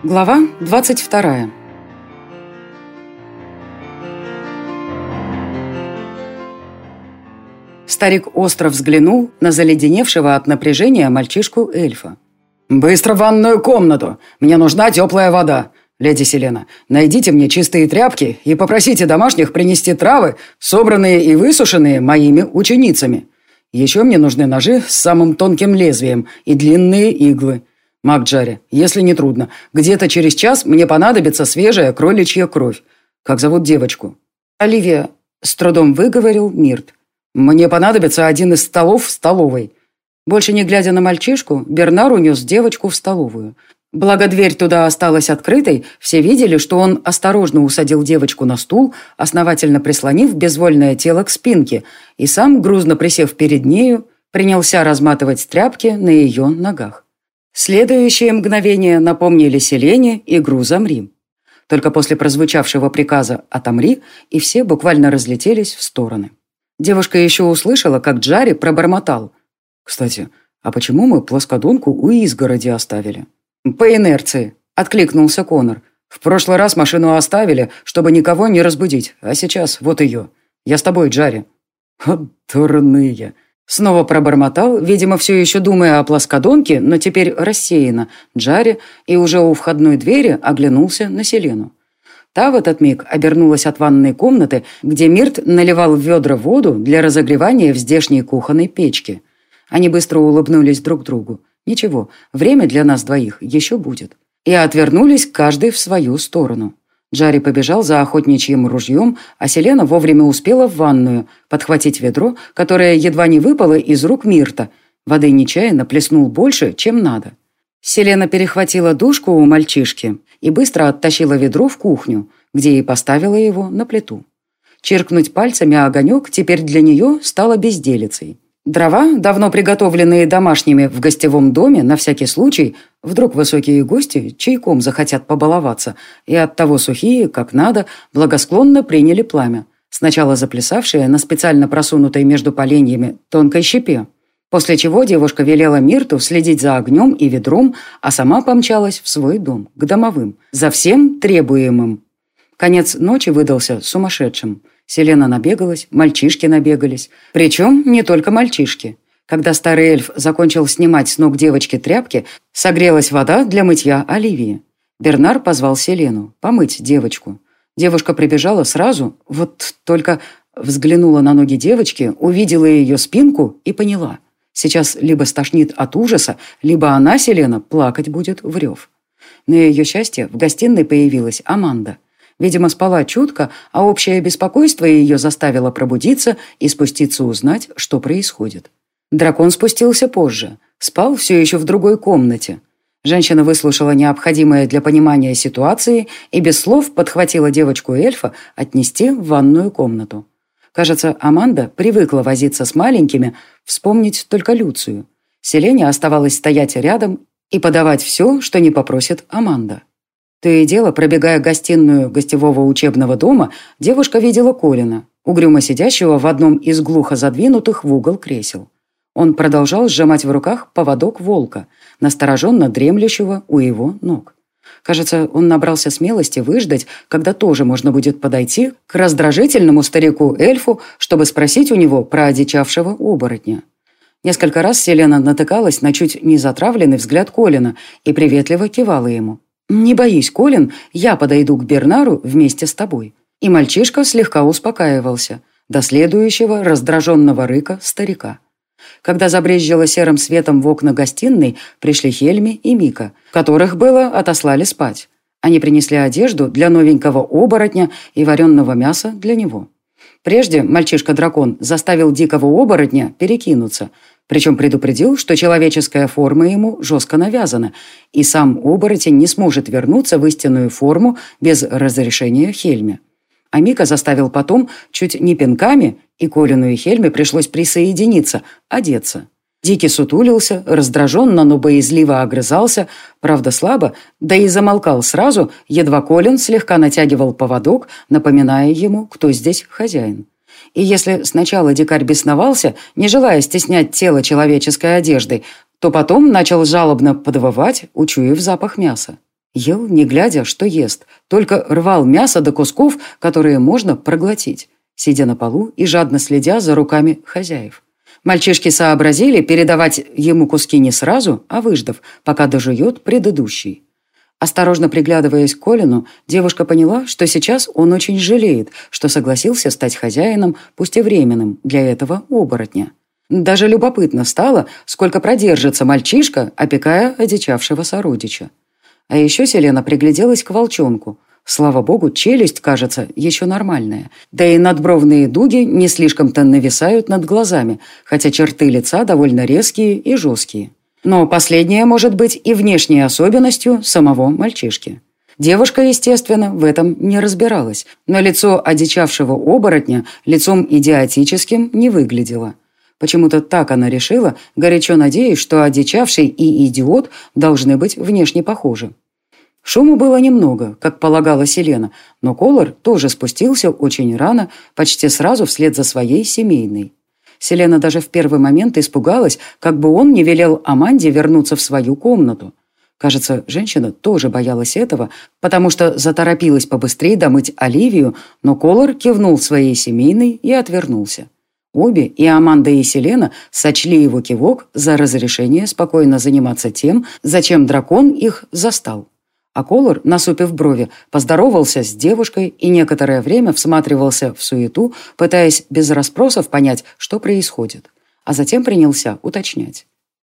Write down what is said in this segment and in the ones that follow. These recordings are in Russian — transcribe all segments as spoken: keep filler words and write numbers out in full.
Глава двадцать вторая. Старик остро взглянул на заледеневшего от напряжения мальчишку-эльфа. «Быстро в ванную комнату! Мне нужна теплая вода! Леди Селена, найдите мне чистые тряпки и попросите домашних принести травы, собранные и высушенные моими ученицами. Еще мне нужны ножи с самым тонким лезвием и длинные иглы. Маг Джари, если не трудно, где-то через час мне понадобится свежая кроличья кровь. Как зовут девочку?» «Оливия», — с трудом выговорил Мирт. «Мне понадобится один из столов в столовой». Больше не глядя на мальчишку, Бернар унес девочку в столовую. Благо дверь туда осталась открытой, все видели, что он осторожно усадил девочку на стул, основательно прислонив безвольное тело к спинке, и сам, грузно присев перед нею, принялся разматывать тряпки на ее ногах. Следующие мгновения напомнили Селене игру «Замри». Только после прозвучавшего приказа «Отомри» и все буквально разлетелись в стороны. Девушка еще услышала, как Джари пробормотал. «Кстати, а почему мы плоскодонку у изгороди оставили?» «По инерции», — откликнулся Конор. «В прошлый раз машину оставили, чтобы никого не разбудить, а сейчас вот ее. Я с тобой, Джари». «Дурные!» Снова пробормотал, видимо, все еще думая о плоскодонке, но теперь рассеянно, Джари, и уже у входной двери оглянулся на Селену. Та в этот миг обернулась от ванной комнаты, где Мирт наливал в ведра воду для разогревания в здешней кухонной печке. Они быстро улыбнулись друг другу. «Ничего, время для нас двоих еще будет». И отвернулись каждый в свою сторону. Джари побежал за охотничьим ружьем, а Селена вовремя успела в ванную подхватить ведро, которое едва не выпало из рук Мирта. Воды нечаянно плеснул больше, чем надо. Селена перехватила душку у мальчишки и быстро оттащила ведро в кухню, где и поставила его на плиту. Чиркнуть пальцами огонек теперь для нее стало безделицей. Дрова, давно приготовленные домашними в гостевом доме, на всякий случай, вдруг высокие гости чайком захотят побаловаться, и оттого сухие, как надо, благосклонно приняли пламя, сначала заплясавшее на специально просунутой между поленьями тонкой щепе, после чего девушка велела Мирту следить за огнем и ведром, а сама помчалась в свой дом, к домовым, за всем требуемым. Конец ночи выдался сумасшедшим. Селена набегалась, мальчишки набегались. Причем не только мальчишки. Когда старый эльф закончил снимать с ног девочки тряпки, согрелась вода для мытья Оливии. Бернар позвал Селену помыть девочку. Девушка прибежала сразу, вот только взглянула на ноги девочки, увидела ее спинку и поняла. Сейчас либо стошнит от ужаса, либо она, Селена, плакать будет в рев. На ее счастье в гостиной появилась Аманда. Видимо, спала чутко, а общее беспокойство ее заставило пробудиться и спуститься узнать, что происходит. Дракон спустился позже. Спал все еще в другой комнате. Женщина выслушала необходимое для понимания ситуации и без слов подхватила девочку-эльфа отнести в ванную комнату. Кажется, Аманда привыкла возиться с маленькими, вспомнить только Люцию. Селене оставалось стоять рядом и подавать все, что не попросит Аманда. То и дело, пробегая гостиную гостевого учебного дома, девушка видела Колина, угрюмо сидящего в одном из глухо задвинутых в угол кресел. Он продолжал сжимать в руках поводок волка, настороженно дремлющего у его ног. Кажется, он набрался смелости выждать, когда тоже можно будет подойти к раздражительному старику-эльфу, чтобы спросить у него про одичавшего оборотня. Несколько раз Селена натыкалась на чуть не затравленный взгляд Колина и приветливо кивала ему. «Не боись, Колин, я подойду к Бернару вместе с тобой». И мальчишка слегка успокаивался до следующего раздраженного рыка старика. Когда забрезжило серым светом в окна гостиной, пришли Хельми и Мика, которых было отослали спать. Они принесли одежду для новенького оборотня и вареного мяса для него. Прежде мальчишка-дракон заставил дикого оборотня перекинуться, причем предупредил, что человеческая форма ему жестко навязана, и сам оборотень не сможет вернуться в истинную форму без разрешения Хельми. А Мика заставил потом чуть не пинками, и Колину и Хельме пришлось присоединиться, одеться. Дикий сутулился, раздраженно, но боязливо огрызался, правда слабо, да и замолкал сразу, едва Колин слегка натягивал поводок, напоминая ему, кто здесь хозяин. И если сначала дикарь бесновался, не желая стеснять тело человеческой одеждой, то потом начал жалобно подвывать, учуяв запах мяса. Ел, не глядя, что ест, только рвал мясо до кусков, которые можно проглотить, сидя на полу и жадно следя за руками хозяев. Мальчишки сообразили передавать ему куски не сразу, а выждав, пока дожует предыдущий. Осторожно приглядываясь к Колину, девушка поняла, что сейчас он очень жалеет, что согласился стать хозяином, пусть и временным, для этого оборотня. Даже любопытно стало, сколько продержится мальчишка, опекая одичавшего сородича. А еще Селена пригляделась к волчонку. Слава богу, челюсть, кажется, еще нормальная. Да и надбровные дуги не слишком-то нависают над глазами, хотя черты лица довольно резкие и жесткие. Но последнее может быть и внешней особенностью самого мальчишки. Девушка, естественно, в этом не разбиралась, но лицо одичавшего оборотня лицом идиотическим не выглядело. Почему-то так она решила, горячо надеясь, что одичавший и идиот должны быть внешне похожи. Шуму было немного, как полагала Селена, но Колор тоже спустился очень рано, почти сразу вслед за своей семейной. Селена даже в первый момент испугалась, как бы он не велел Аманде вернуться в свою комнату. Кажется, женщина тоже боялась этого, потому что заторопилась побыстрее домыть Оливию, но Колор кивнул своей семейной и отвернулся. Обе, и Аманда, и Селена, сочли его кивок за разрешение спокойно заниматься тем, зачем дракон их застал. А Колор, насупив брови, поздоровался с девушкой и некоторое время всматривался в суету, пытаясь без расспросов понять, что происходит. А затем принялся уточнять.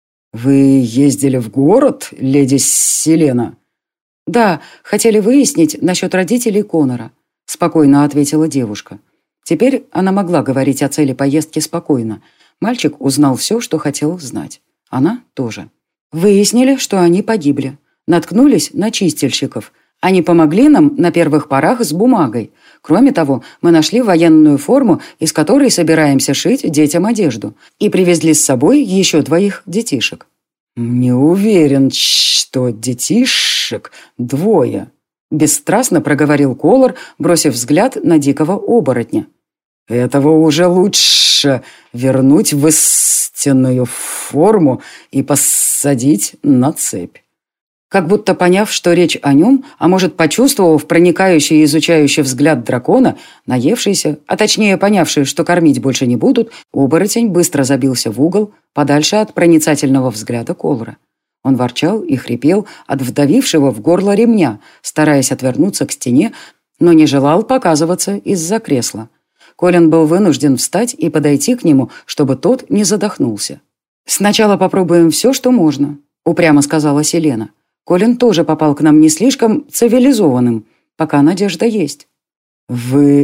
«Вы ездили в город, леди Селена?» «Да, хотели выяснить насчет родителей Конора», — спокойно ответила девушка. Теперь она могла говорить о цели поездки спокойно. Мальчик узнал все, что хотел знать. Она тоже. Выяснили, что они погибли. Наткнулись на чистильщиков. Они помогли нам на первых порах с бумагой. Кроме того, мы нашли военную форму, из которой собираемся шить детям одежду. И привезли с собой еще двоих детишек. «Не уверен, что детишек двое», — бесстрастно проговорил Колор, бросив взгляд на дикого оборотня. «Этого уже лучше вернуть в истинную форму и посадить на цепь». Как будто поняв, что речь о нем, а может, почувствовав проникающий и изучающий взгляд дракона, наевшийся, а точнее понявший, что кормить больше не будут, оборотень быстро забился в угол, подальше от проницательного взгляда Колора. Он ворчал и хрипел от вдавившего в горло ремня, стараясь отвернуться к стене, но не желал показываться из-за кресла. Колин был вынужден встать и подойти к нему, чтобы тот не задохнулся. «Сначала попробуем все, что можно», — упрямо сказала Селена. «Колин тоже попал к нам не слишком цивилизованным, пока надежда есть». «Вы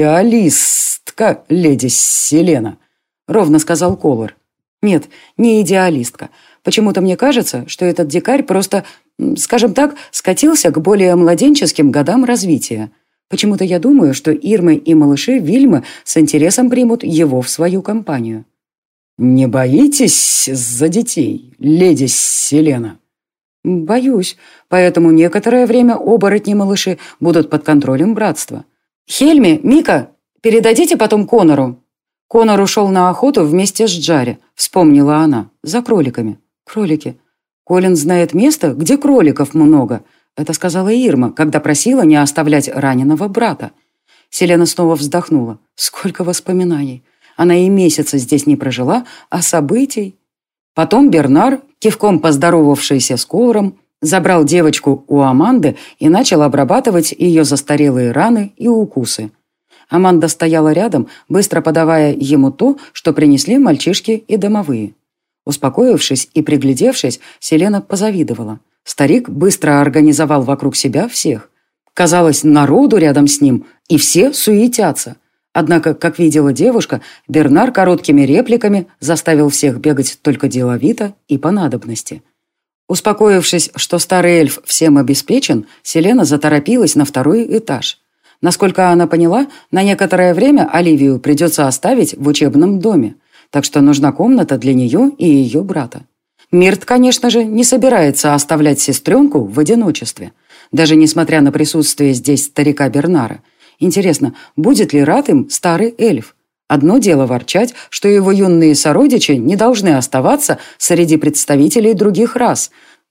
идеалистка, леди Селена», — ровно сказал Колор. «Нет, не идеалистка. Почему-то мне кажется, что этот дикарь просто, скажем так, скатился к более младенческим годам развития. Почему-то я думаю, что Ирмы и малыши Вильмы с интересом примут его в свою компанию». «Не боитесь за детей, леди Селена?» «Боюсь, поэтому некоторое время оборотни-малыши будут под контролем братства. Хельми, Мика, передадите потом Конору». Конор ушел на охоту вместе с Джари, вспомнила она, за кроликами. Кролики. Колин знает место, где кроликов много. Это сказала Ирма, когда просила не оставлять раненого брата. Селена снова вздохнула. Сколько воспоминаний. Она и месяца здесь не прожила, а событий... Потом Бернар, кивком поздоровавшийся с Колором, забрал девочку у Аманды и начал обрабатывать ее застарелые раны и укусы. Аманда стояла рядом, быстро подавая ему то, что принесли мальчишки и домовые. Успокоившись и приглядевшись, Селена позавидовала. Старик быстро организовал вокруг себя всех. Казалось, народу рядом с ним, и все суетятся. Однако, как видела девушка, Бернар короткими репликами заставил всех бегать только деловито и по надобности. Успокоившись, что старый эльф всем обеспечен, Селена заторопилась на второй этаж. Насколько она поняла, на некоторое время Оливию придется оставить в учебном доме, так что нужна комната для нее и ее брата. Мирт, конечно же, не собирается оставлять сестренку в одиночестве, даже несмотря на присутствие здесь старика Бернара. Интересно, будет ли рад им старый эльф? Одно дело ворчать, что его юные сородичи не должны оставаться среди представителей других рас.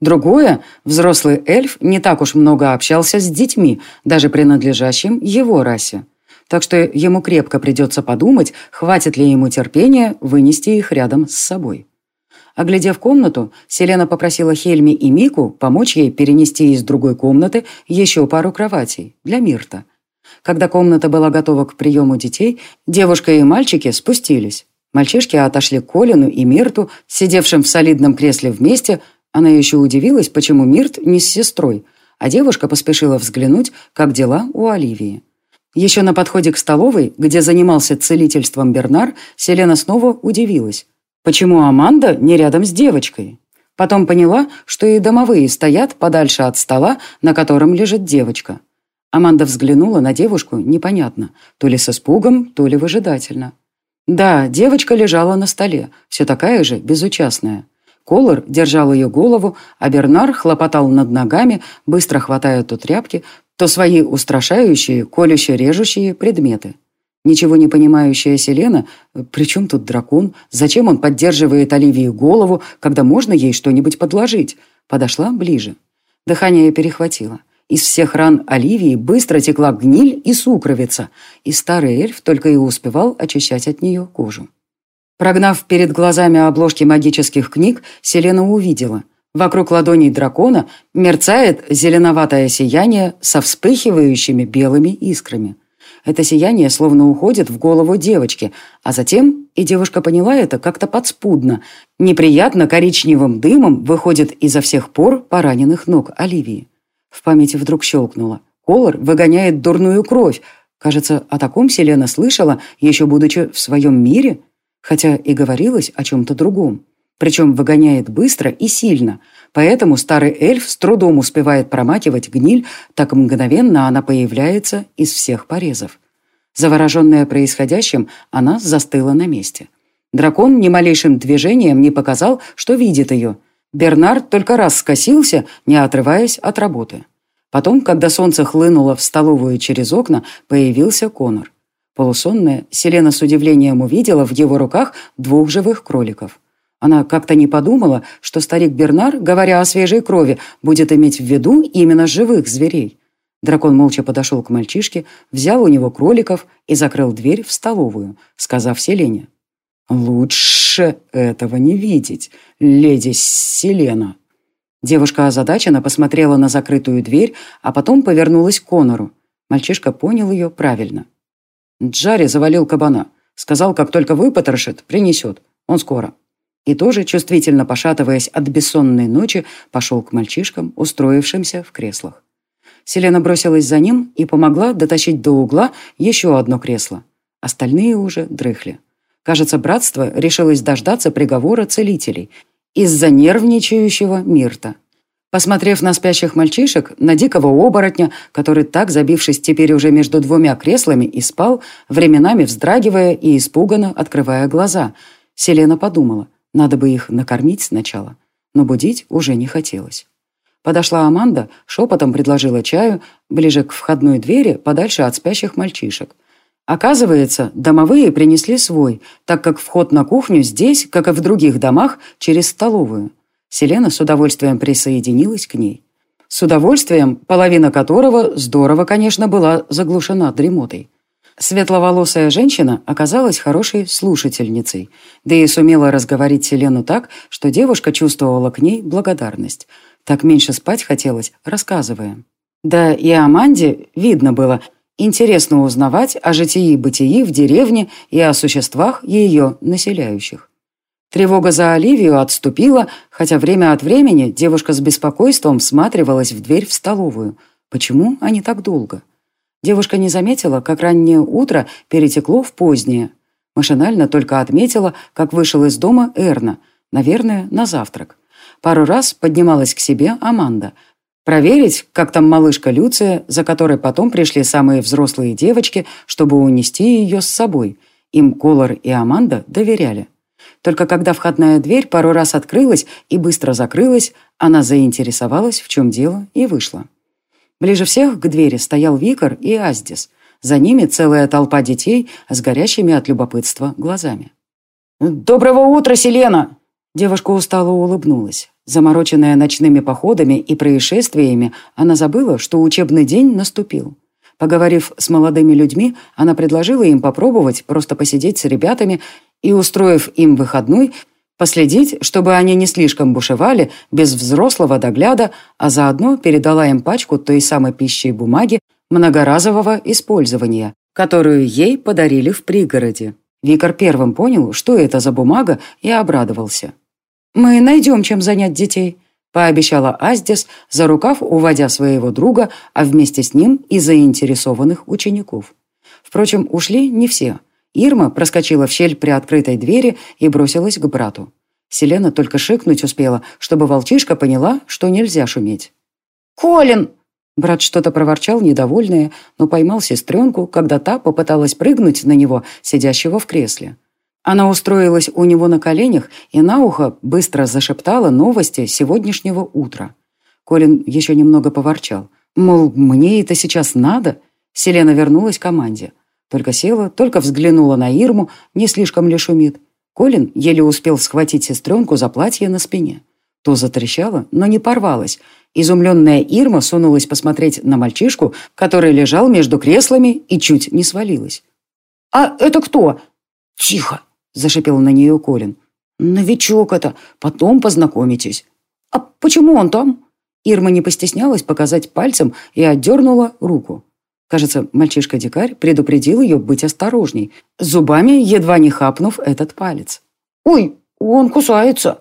Другое, взрослый эльф не так уж много общался с детьми, даже принадлежащим его расе. Так что ему крепко придется подумать, хватит ли ему терпения вынести их рядом с собой. Оглядев комнату, Селена попросила Хельми и Мику помочь ей перенести из другой комнаты еще пару кроватей для Мирта. Когда комната была готова к приему детей, девушка и мальчики спустились. Мальчишки отошли к Колину и Мирту, сидевшим в солидном кресле вместе. Она еще удивилась, почему Мирт не с сестрой, а девушка поспешила взглянуть, как дела у Оливии. Еще на подходе к столовой, где занимался целительством Бернар, Селена снова удивилась. Почему Аманда не рядом с девочкой? Потом поняла, что и домовые стоят подальше от стола, на котором лежит девочка. Аманда взглянула на девушку непонятно, то ли с испугом, то ли выжидательно. Да, девочка лежала на столе, все такая же, безучастная. Колор держал ее голову, а Бернар хлопотал над ногами, быстро хватая то тряпки, то свои устрашающие, колюще-режущие предметы. Ничего не понимающая Селена, при чем тут дракон, зачем он поддерживает Оливии голову, когда можно ей что-нибудь подложить, подошла ближе. Дыхание перехватило. Из всех ран Оливии быстро текла гниль и сукровица, и старый эльф только и успевал очищать от нее кожу. Прогнав перед глазами обложки магических книг, Селена увидела. Вокруг ладоней дракона мерцает зеленоватое сияние со вспыхивающими белыми искрами. Это сияние словно уходит в голову девочки, а затем, и девушка поняла это как-то подспудно, неприятно коричневым дымом выходит изо всех пор пораненных ног Оливии. В памяти вдруг щелкнуло. Колор выгоняет дурную кровь. Кажется, о таком Селена слышала, еще будучи в своем мире, хотя и говорилось о чем-то другом. Причем выгоняет быстро и сильно, поэтому старый эльф с трудом успевает промакивать гниль, так мгновенно она появляется из всех порезов. Завороженная происходящим, она застыла на месте. Дракон ни малейшим движением не показал, что видит ее. Бернард только раз скосился, не отрываясь от работы. Потом, когда солнце хлынуло в столовую через окна, появился Конор. Полусонная, Селена с удивлением увидела в его руках двух живых кроликов. Она как-то не подумала, что старик Бернар, говоря о свежей крови, будет иметь в виду именно живых зверей. Дракон молча подошел к мальчишке, взял у него кроликов и закрыл дверь в столовую, сказав Селене: «Лучше этого не видеть, леди Селена». Девушка озадаченно посмотрела на закрытую дверь, а потом повернулась к Конору. Мальчишка понял ее правильно. «Джарри завалил кабана. Сказал, как только выпотрошит, принесет. Он скоро». И тоже, чувствительно пошатываясь от бессонной ночи, пошел к мальчишкам, устроившимся в креслах. Селена бросилась за ним и помогла дотащить до угла еще одно кресло. Остальные уже дрыхли. Кажется, братство решилось дождаться приговора целителей из-за нервничающего Мирта. Посмотрев на спящих мальчишек, на дикого оборотня, который так, забившись теперь уже между двумя креслами, и спал, временами вздрагивая и испуганно открывая глаза, Селена подумала, надо бы их накормить сначала, но будить уже не хотелось. Подошла Аманда, шепотом предложила чаю, ближе к входной двери, подальше от спящих мальчишек. Оказывается, домовые принесли свой, так как вход на кухню здесь, как и в других домах, через столовую. Селена с удовольствием присоединилась к ней. С удовольствием, половина которого здорово, конечно, была заглушена дремотой. Светловолосая женщина оказалась хорошей слушательницей, да и сумела разговорить Селену так, что девушка чувствовала к ней благодарность. Так меньше спать хотелось, рассказывая. Да и Аманде видно было, интересно узнавать о житии-бытии в деревне и о существах ее населяющих. Тревога за Оливию отступила, хотя время от времени девушка с беспокойством всматривалась в дверь в столовую. Почему они так долго? Девушка не заметила, как раннее утро перетекло в позднее. Машинально только отметила, как вышел из дома Эрна, наверное, на завтрак. Пару раз поднималась к себе Аманда. Проверить, как там малышка Люция, за которой потом пришли самые взрослые девочки, чтобы унести ее с собой. Им Колор и Аманда доверяли. Только когда входная дверь пару раз открылась и быстро закрылась, она заинтересовалась, в чем дело, и вышла. Ближе всех к двери стоял Викар и Аздис. За ними целая толпа детей с горящими от любопытства глазами. «Доброго утра, Селена!» Девушка устало улыбнулась. Замороченная ночными походами и происшествиями, она забыла, что учебный день наступил. Поговорив с молодыми людьми, она предложила им попробовать просто посидеть с ребятами и, устроив им выходной, последить, чтобы они не слишком бушевали, без взрослого догляда, а заодно передала им пачку той самой пищи и бумаги многоразового использования, которую ей подарили в пригороде. Викар первым понял, что это за бумага, и обрадовался. «Мы найдем, чем занять детей», – пообещала Аздис, за рукав уводя своего друга, а вместе с ним и заинтересованных учеников. Впрочем, ушли не все. Ирма проскочила в щель при открытой двери и бросилась к брату. Селена только шикнуть успела, чтобы волчишка поняла, что нельзя шуметь. «Колин!» Брат что-то проворчал недовольное, но поймал сестренку, когда та попыталась прыгнуть на него, сидящего в кресле. Она устроилась у него на коленях и на ухо быстро зашептала новости сегодняшнего утра. Колин еще немного поворчал. Мол, мне это сейчас надо? Селена вернулась к команде. Только села, только взглянула на Ирму, не слишком ли шумит. Колин еле успел схватить сестренку за платье на спине. То затрещало, но не порвалось. Изумленная Ирма сунулась посмотреть на мальчишку, который лежал между креслами и чуть не свалилась. «А это кто?» «Тихо!» – зашипел на нее Колин. «Новичок это, потом познакомитесь». «А почему он там?» Ирма не постеснялась показать пальцем и отдернула руку. Кажется, мальчишка-дикарь предупредил ее быть осторожней, зубами едва не хапнув этот палец. «Ой, он кусается!»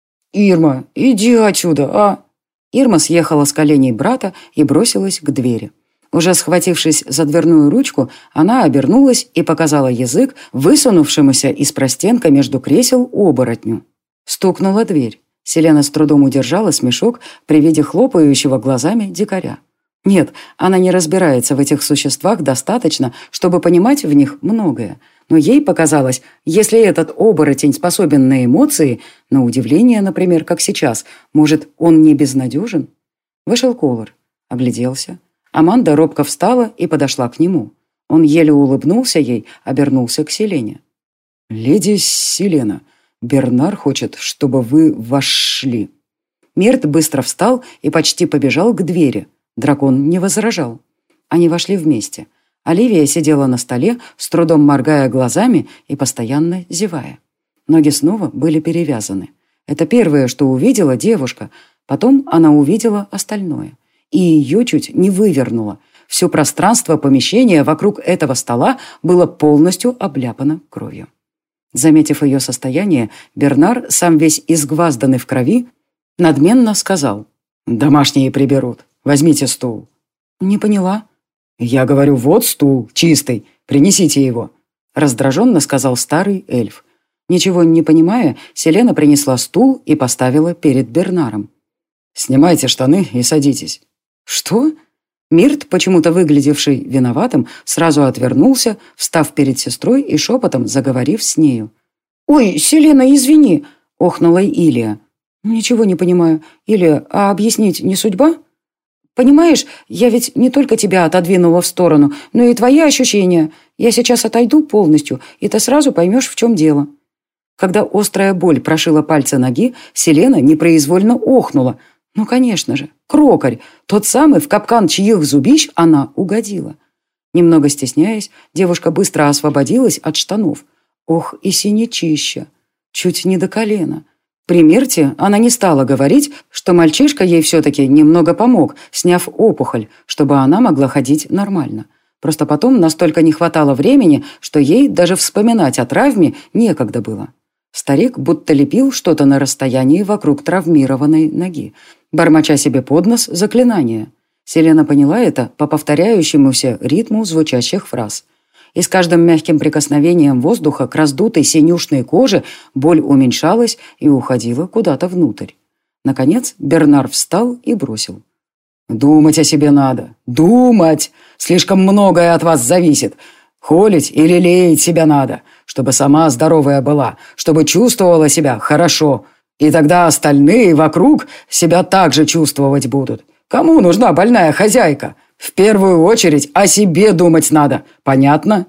«Ирма, иди отсюда, а!» Ирма съехала с коленей брата и бросилась к двери. Уже схватившись за дверную ручку, она обернулась и показала язык, высунувшемуся из простенка между кресел оборотню. Стукнула дверь. Селена с трудом удержала смешок при виде хлопающего глазами дикаря. Нет, она не разбирается в этих существах достаточно, чтобы понимать в них многое. Но ей показалось, если этот оборотень способен на эмоции, на удивление, например, как сейчас, может, он не безнадежен? Вышел Колор, огляделся. Аманда робко встала и подошла к нему. Он еле улыбнулся ей, обернулся к Селене. «Леди Селена, Бернар хочет, чтобы вы вошли». Мирт быстро встал и почти побежал к двери. Дракон не возражал. Они вошли вместе. Оливия сидела на столе, с трудом моргая глазами и постоянно зевая. Ноги снова были перевязаны. Это первое, что увидела девушка. Потом она увидела остальное. И ее чуть не вывернуло. Все пространство помещения вокруг этого стола было полностью обляпано кровью. Заметив ее состояние, Бернар, сам весь изгвазданный в крови, надменно сказал: «Домашние приберут. Возьмите стул». «Не поняла». «Я говорю, вот стул, чистый. Принесите его», — раздраженно сказал старый эльф. Ничего не понимая, Селена принесла стул и поставила перед Бернаром. «Снимайте штаны и садитесь». «Что?» Мирт, почему-то выглядевший виноватым, сразу отвернулся, встав перед сестрой и шепотом заговорив с нею. «Ой, Селена, извини!» — охнула Илия. «Ничего не понимаю. Илия, а объяснить не судьба?» «Понимаешь, я ведь не только тебя отодвинула в сторону, но и твои ощущения. Я сейчас отойду полностью, и ты сразу поймешь, в чем дело». Когда острая боль прошила пальцы ноги, Селена непроизвольно охнула. Ну, конечно же, крокарь, тот самый, в капкан чьих зубищ она угодила. Немного стесняясь, девушка быстро освободилась от штанов. Ох, и синячища, чуть не до колена. При Мирте она не стала говорить, что мальчишка ей все-таки немного помог, сняв опухоль, чтобы она могла ходить нормально. Просто потом настолько не хватало времени, что ей даже вспоминать о травме некогда было. Старик будто лепил что-то на расстоянии вокруг травмированной ноги, бормоча себе под нос заклинания. Селена поняла это по повторяющемуся ритму звучащих фраз. И с каждым мягким прикосновением воздуха к раздутой синюшной коже боль уменьшалась и уходила куда-то внутрь. Наконец Бернар встал и бросил: «Думать о себе надо. Думать! Слишком многое от вас зависит. Холить и лелеять себя надо, чтобы сама здоровая была, чтобы чувствовала себя хорошо. И тогда остальные вокруг себя также чувствовать будут. Кому нужна больная хозяйка? В первую очередь о себе думать надо. Понятно?»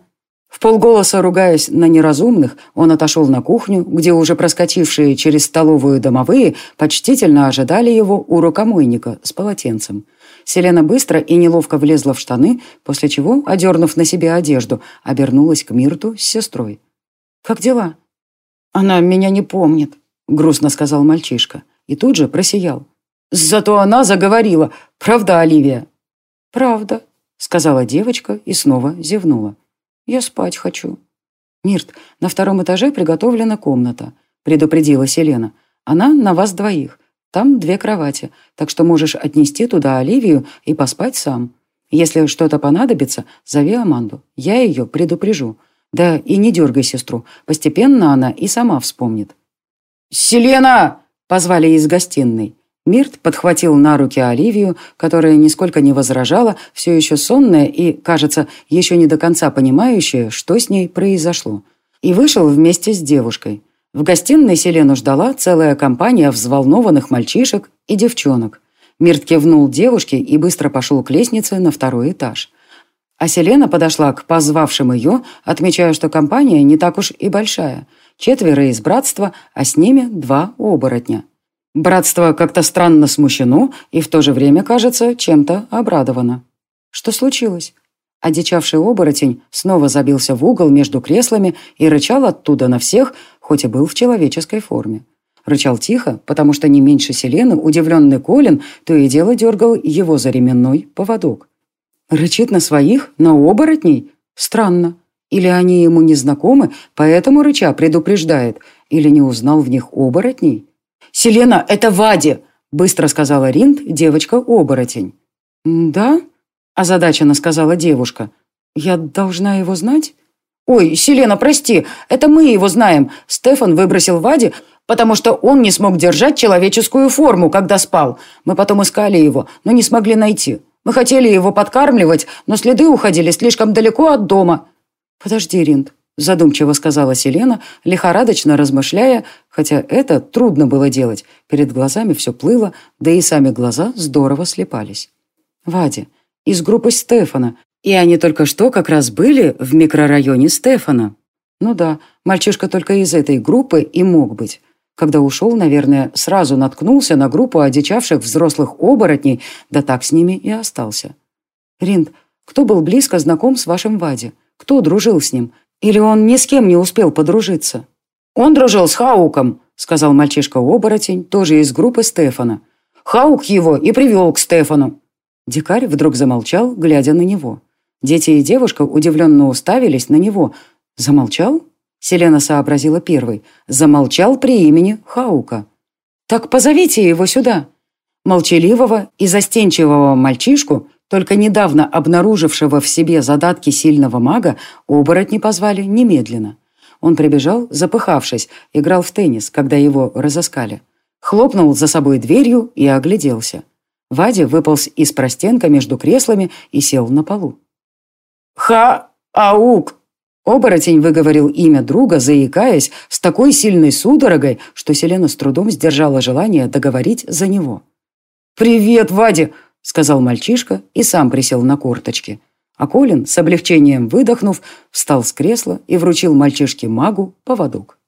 Вполголоса ругаясь на неразумных, он отошел на кухню, где уже проскочившие через столовую домовые почтительно ожидали его у рукомойника с полотенцем. Селена быстро и неловко влезла в штаны, после чего, одернув на себе одежду, обернулась к Мирту с сестрой. «Как дела?» «Она меня не помнит», — грустно сказал мальчишка, и тут же просиял. «Зато она заговорила. Правда, Оливия?» «Правда», — сказала девочка и снова зевнула. «Я спать хочу». «Мирт, на втором этаже приготовлена комната», — предупредила Селена. «Она на вас двоих. Там две кровати, так что можешь отнести туда Оливию и поспать сам. Если что-то понадобится, зови Аманду. Я ее предупрежу. Да и не дергай сестру. Постепенно она и сама вспомнит». «Селена!» — позвали из гостиной. Мирт подхватил на руки Оливию, которая нисколько не возражала, все еще сонная и, кажется, еще не до конца понимающая, что с ней произошло, и вышел вместе с девушкой. В гостиной Селену ждала целая компания взволнованных мальчишек и девчонок. Мирт кивнул девушке и быстро пошел к лестнице на второй этаж. А Селена подошла к позвавшим ее, отмечая, что компания не так уж и большая. Четверо из братства, а с ними два оборотня. Братство как-то странно смущено и в то же время, кажется, чем-то обрадовано. Что случилось? Одичавший оборотень снова забился в угол между креслами и рычал оттуда на всех, хоть и был в человеческой форме. Рычал тихо, потому что не меньше Селены удивленный Колин то и дело дергал его за ременной поводок. Рычит на своих, на оборотней? Странно. Или они ему не знакомы, поэтому рыча предупреждает, или не узнал в них оборотней? «Селена, это Вади!» — быстро сказала Ринд, девочка-оборотень. «Да?» — озадаченно сказала девушка. «Я должна его знать?» «Ой, Селена, прости, это мы его знаем. Стефан выбросил Вади, потому что он не смог держать человеческую форму, когда спал. Мы потом искали его, но не смогли найти. Мы хотели его подкармливать, но следы уходили слишком далеко от дома». «Подожди, Ринд», — задумчиво сказала Селена, лихорадочно размышляя, хотя это трудно было делать. Перед глазами все плыло, да и сами глаза здорово слепались. «Вади, из группы Стефана, и они только что как раз были в микрорайоне Стефана». «Ну да, мальчишка только из этой группы и мог быть». Когда ушел, наверное, сразу наткнулся на группу одичавших взрослых оборотней, да так с ними и остался. «Ринд, кто был близко знаком с вашим Вади? Кто дружил с ним? Или он ни с кем не успел подружиться?» «Он дружил с Хауком», — сказал мальчишка-оборотень, тоже из группы Стефана. «Хаук его и привел к Стефану». Дикарь вдруг замолчал, глядя на него. Дети и девушка удивленно уставились на него. «Замолчал?» Селена сообразила первой. «Замолчал при имени Хаука». «Так позовите его сюда». Молчаливого и застенчивого мальчишку, только недавно обнаружившего в себе задатки сильного мага, оборотни позвали немедленно. Он прибежал, запыхавшись, играл в теннис, когда его разыскали. Хлопнул за собой дверью и огляделся. Вадя выполз из простенка между креслами и сел на полу. «Ха-аук!» Оборотень выговорил имя друга, заикаясь, с такой сильной судорогой, что Селена с трудом сдержала желание договорить за него. «Привет, Вадя!» — сказал мальчишка и сам присел на корточки. А Колин, с облегчением выдохнув, встал с кресла и вручил мальчишке-магу поводок.